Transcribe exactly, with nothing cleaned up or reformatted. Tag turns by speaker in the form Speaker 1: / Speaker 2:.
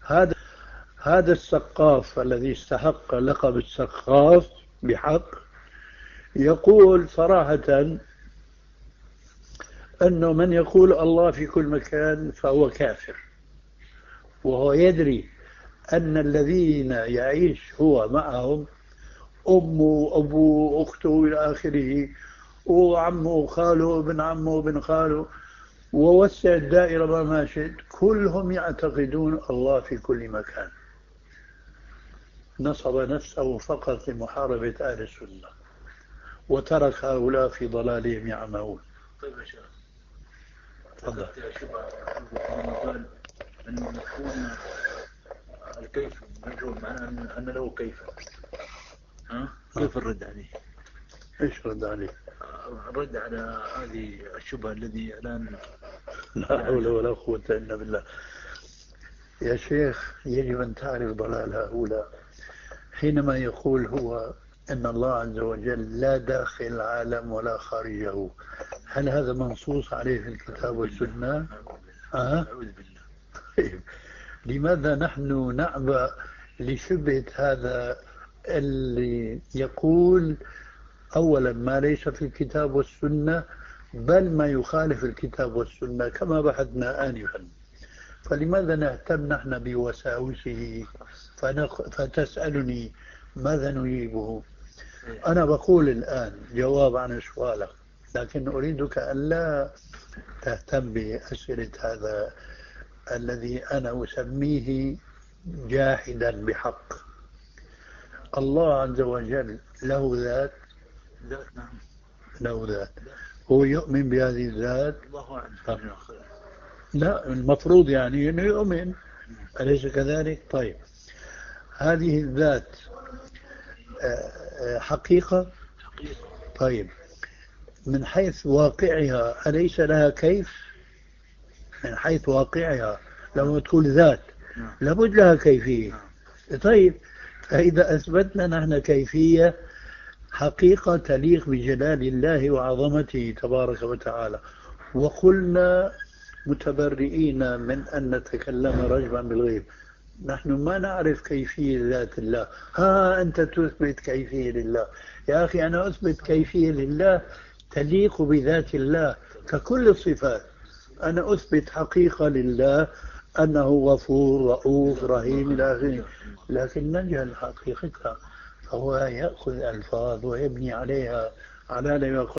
Speaker 1: هذا هذا السقاف الذي استحق لقب السقاف بحق يقول صراحة أنه من يقول الله في كل مكان فهو كافر، وهو يدري أن الذين يعيش هو معهم أمه أبوه أخته إلى آخره وعمه وخاله وابن عمه وابن خاله، ووسع الدائرة ما ما شئت، كلهم يعتقدون الله في كل مكان. نصب نفسه فقط لمحاربة أهل السنة وترك هؤلاء في ضلالهم يعمهون.
Speaker 2: طيب يا شيخ،
Speaker 1: تفضل.
Speaker 2: قال أن مفهوم الكيف مجهول، معناه أن له كيفا. ها؟ كيف الرد عليه؟
Speaker 1: إيش رد عليه؟
Speaker 2: الرد على هذه الشبهة الذي الآن
Speaker 1: لا حول ولا قوة إلا بالله. يا شيخ، يجب أن تعرف ضلال هؤلاء حينما يقول هو أن الله عز وجل لا داخل العالم ولا خارجه. هل هذا منصوص عليه في الكتاب والسنة؟ أه؟ طيب. لماذا نحن نعبأ لشبهة هذا اللي يقول أولا ما ليس في الكتاب والسنة، بل ما يخالف الكتاب والسنة كما بحثنا آنفا؟ فلماذا نهتم نحن بوساوسه فنخ... فتسألني ماذا نجيبه؟ أنا بقول الآن جواب عن سؤالك، لكن أريدك أن لا تهتم بأسئلة هذا الذي أنا أسميه جاحدا بحق. الله عز وجل له ذات، له ذات، هو يؤمن بهذه الذات.
Speaker 2: الله أعلم.
Speaker 1: لا، المفروض يعني أنه يؤمن، أليس كذلك؟ طيب، هذه الذات حقيقة؟ طيب، من حيث واقعها أليس لها كيف؟ من حيث واقعها لما تقول ذات لابد لها كيفية. طيب، فإذا أثبتنا نحن كيفية حقيقة تليق بجلال الله وعظمته تبارك وتعالى، وقلنا متبرئين من أن نتكلم رجبا بالغيب، نحن ما نعرف كيفية ذات الله، ها أنت تثبت كيفية لله. يا أخي، أنا أثبت كيفية لله تليق بذات الله ككل الصفات. أنا أثبت حقيقة لله أنه غفور رؤوف رحيم إلى آخره، لكن نجهل حقيقتها، فهو يأخذ ألفاظ ويبني عليها على